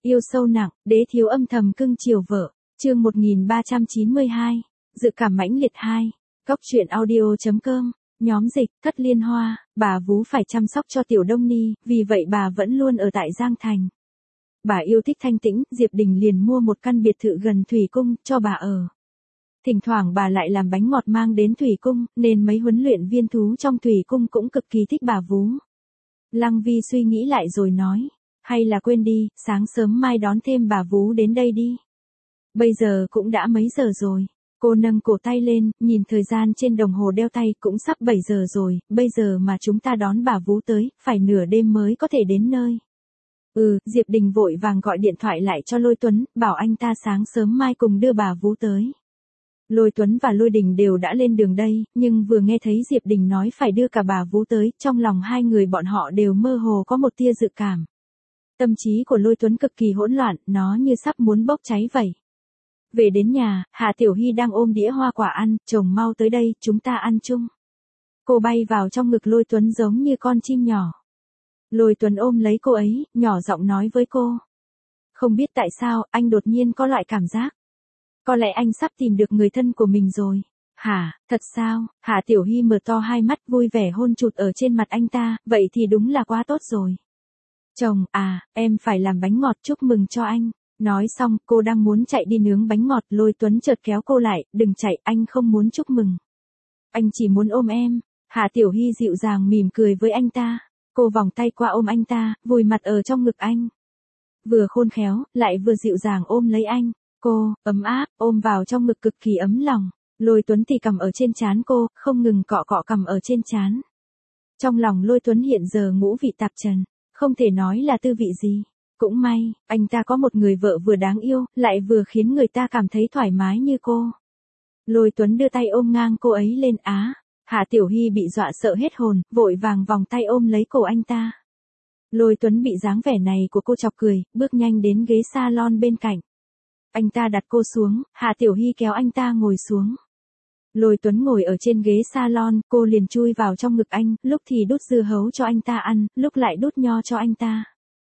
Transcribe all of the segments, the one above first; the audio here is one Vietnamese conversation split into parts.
Yêu sâu nặng, đế thiếu âm thầm cưng chiều vợ. Chương 1392. Dự cảm mãnh liệt 2. Góc truyện audio.com. Nhóm dịch, Cất Liên Hoa, bà vú phải chăm sóc cho Tiểu Đông Ni, vì vậy bà vẫn luôn ở tại Giang Thành. Bà yêu thích thanh tĩnh, Diệp Đình liền mua một căn biệt thự gần Thủy Cung, cho bà ở. Thỉnh thoảng bà lại làm bánh ngọt mang đến Thủy Cung, nên mấy huấn luyện viên thú trong Thủy Cung cũng cực kỳ thích bà vú. Lăng Vi suy nghĩ lại rồi nói, hay là quên đi, sáng sớm mai đón thêm bà vú đến đây đi. Bây giờ cũng đã mấy giờ rồi. Cô nâng cổ tay lên, nhìn thời gian trên đồng hồ đeo tay cũng sắp 7 giờ rồi, bây giờ mà chúng ta đón bà vú tới, phải nửa đêm mới có thể đến nơi. Diệp Đình vội vàng gọi điện thoại lại cho Lôi Tuấn, bảo anh ta sáng sớm mai cùng đưa bà vú tới. Lôi Tuấn và Lôi Đình đều đã lên đường đây, nhưng vừa nghe thấy Diệp Đình nói phải đưa cả bà vú tới, trong lòng hai người bọn họ đều mơ hồ có một tia dự cảm. Tâm trí của Lôi Tuấn cực kỳ hỗn loạn, nó như sắp muốn bốc cháy vậy. Về đến nhà, Hạ Tiểu Hy đang ôm đĩa hoa quả ăn, chồng mau tới đây, chúng ta ăn chung. Cô bay vào trong ngực Lôi Tuấn giống như con chim nhỏ. Lôi Tuấn ôm lấy cô ấy, nhỏ giọng nói với cô. Không biết tại sao, anh đột nhiên có loại cảm giác. Có lẽ anh sắp tìm được người thân của mình rồi. Hả, thật sao? Hạ Tiểu Hy mở to hai mắt vui vẻ hôn chụt ở trên mặt anh ta, vậy thì đúng là quá tốt rồi. Chồng, em phải làm bánh ngọt chúc mừng cho anh. Nói xong, cô đang muốn chạy đi nướng bánh ngọt, Lôi Tuấn chợt kéo cô lại, đừng chạy, anh không muốn chúc mừng. Anh chỉ muốn ôm em. Hạ Tiểu Hy dịu dàng mỉm cười với anh ta. Cô vòng tay qua ôm anh ta, vùi mặt ở trong ngực anh. Vừa khôn khéo, lại vừa dịu dàng ôm lấy anh. Cô, ấm áp, ôm vào trong ngực cực kỳ ấm lòng. Lôi Tuấn thì cầm ở trên trán cô, không ngừng cọ cọ cầm ở trên trán. Trong lòng Lôi Tuấn hiện giờ ngũ vị tạp trần, không thể nói là tư vị gì. Cũng may, anh ta có một người vợ vừa đáng yêu, lại vừa khiến người ta cảm thấy thoải mái như cô. Lôi Tuấn đưa tay ôm ngang cô ấy lên. Hạ Tiểu Hy bị dọa sợ hết hồn, vội vàng vòng tay ôm lấy cổ anh ta. Lôi Tuấn bị dáng vẻ này của cô chọc cười, bước nhanh đến ghế salon bên cạnh. Anh ta đặt cô xuống, Hạ Tiểu Hy kéo anh ta ngồi xuống. Lôi Tuấn ngồi ở trên ghế salon, cô liền chui vào trong ngực anh, lúc thì đút dưa hấu cho anh ta ăn, lúc lại đút nho cho anh ta.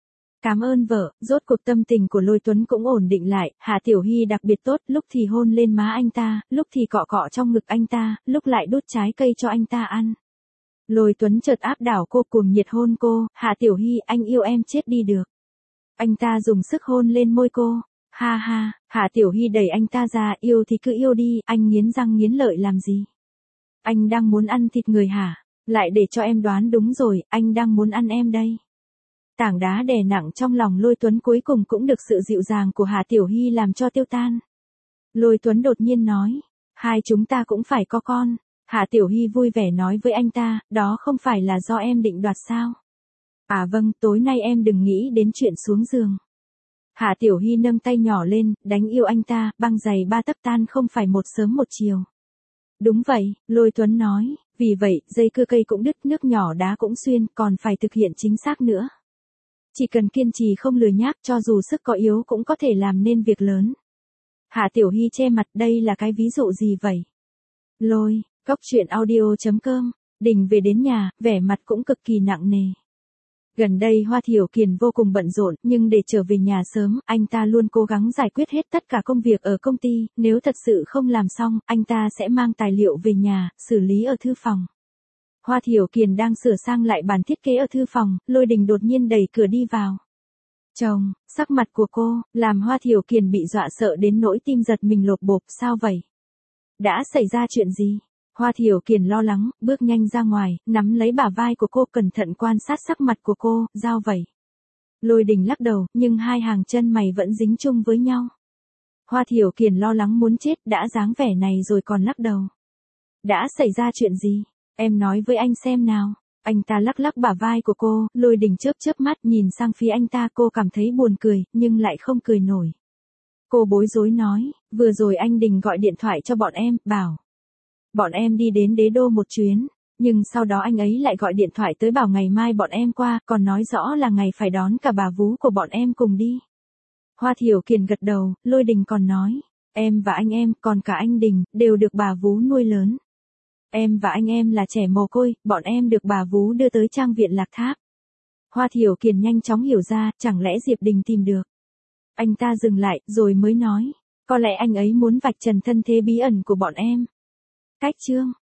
Cảm ơn vợ, rốt cuộc tâm tình của Lôi Tuấn cũng ổn định lại, Hạ Tiểu Hy đặc biệt tốt, lúc thì hôn lên má anh ta, lúc thì cọ cọ trong ngực anh ta, lúc lại đút trái cây cho anh ta ăn. Lôi Tuấn chợt áp đảo cô cuồng nhiệt hôn cô, Hạ Tiểu Hy, anh yêu em chết đi được. Anh ta dùng sức hôn lên môi cô. Ha ha, Hạ Tiểu Hy đẩy anh ta ra, yêu thì cứ yêu đi, anh nghiến răng nghiến lợi làm gì? Anh đang muốn ăn thịt người hả? Lại để cho em đoán đúng rồi, anh đang muốn ăn em đây. Tảng đá đè nặng trong lòng Lôi Tuấn cuối cùng cũng được sự dịu dàng của Hạ Tiểu Hy làm cho tiêu tan. Lôi Tuấn đột nhiên nói, hai chúng ta cũng phải có con. Hạ Tiểu Hy vui vẻ nói với anh ta, đó không phải là do em định đoạt sao? Vâng, tối nay em đừng nghĩ đến chuyện xuống giường. Hạ Tiểu Hy nâng tay nhỏ lên, đánh yêu anh ta, băng giày 3 tấc tan không phải một sớm một chiều. Đúng vậy, Lôi Tuấn nói, vì vậy, dây cưa cây cũng đứt, nước nhỏ đá cũng xuyên, còn phải thực hiện chính xác nữa. Chỉ cần kiên trì không lười nhác, cho dù sức có yếu cũng có thể làm nên việc lớn. Hạ Tiểu Hy che mặt, đây là cái ví dụ gì vậy? Lôi, góc truyện audio.com. Đình về đến nhà, vẻ mặt cũng cực kỳ nặng nề. Gần đây Hoa Thiểu Kiền vô cùng bận rộn, nhưng để trở về nhà sớm, anh ta luôn cố gắng giải quyết hết tất cả công việc ở công ty, nếu thật sự không làm xong, anh ta sẽ mang tài liệu về nhà, xử lý ở thư phòng. Hoa Thiểu Kiền đang sửa sang lại bản thiết kế ở thư phòng, Lôi Đình đột nhiên đẩy cửa đi vào. Chồng, sắc mặt của cô, làm Hoa Thiểu Kiền bị dọa sợ đến nỗi tim giật mình lột bột, sao vậy? Đã xảy ra chuyện gì? Hoa Thiểu Kiền lo lắng, bước nhanh ra ngoài, nắm lấy bả vai của cô cẩn thận quan sát sắc mặt của cô, sao vậy? Lôi Đình lắc đầu, nhưng hai hàng chân mày vẫn dính chung với nhau. Hoa Thiểu Kiền lo lắng muốn chết, đã dáng vẻ này rồi còn lắc đầu. Đã xảy ra chuyện gì? Em nói với anh xem nào. Anh ta lắc lắc bả vai của cô, Lôi Đình chớp chớp mắt nhìn sang phía anh ta, cô cảm thấy buồn cười, nhưng lại không cười nổi. Cô bối rối nói, vừa rồi anh Đình gọi điện thoại cho bọn em, bảo. Bọn em đi đến Đế Đô một chuyến, nhưng sau đó anh ấy lại gọi điện thoại tới bảo ngày mai bọn em qua, còn nói rõ là ngày phải đón cả bà vú của bọn em cùng đi. Hoa Thiểu Kiền gật đầu, Lôi Đình còn nói, em và anh em, còn cả anh Đình, đều được bà vú nuôi lớn. Em và anh em là trẻ mồ côi, bọn em được bà vú đưa tới trang viện Lạc Tháp. Hoa Thiểu Kiền nhanh chóng hiểu ra, chẳng lẽ Diệp Đình tìm được. Anh ta dừng lại, rồi mới nói. Có lẽ anh ấy muốn vạch trần thân thế bí ẩn của bọn em. Cách chương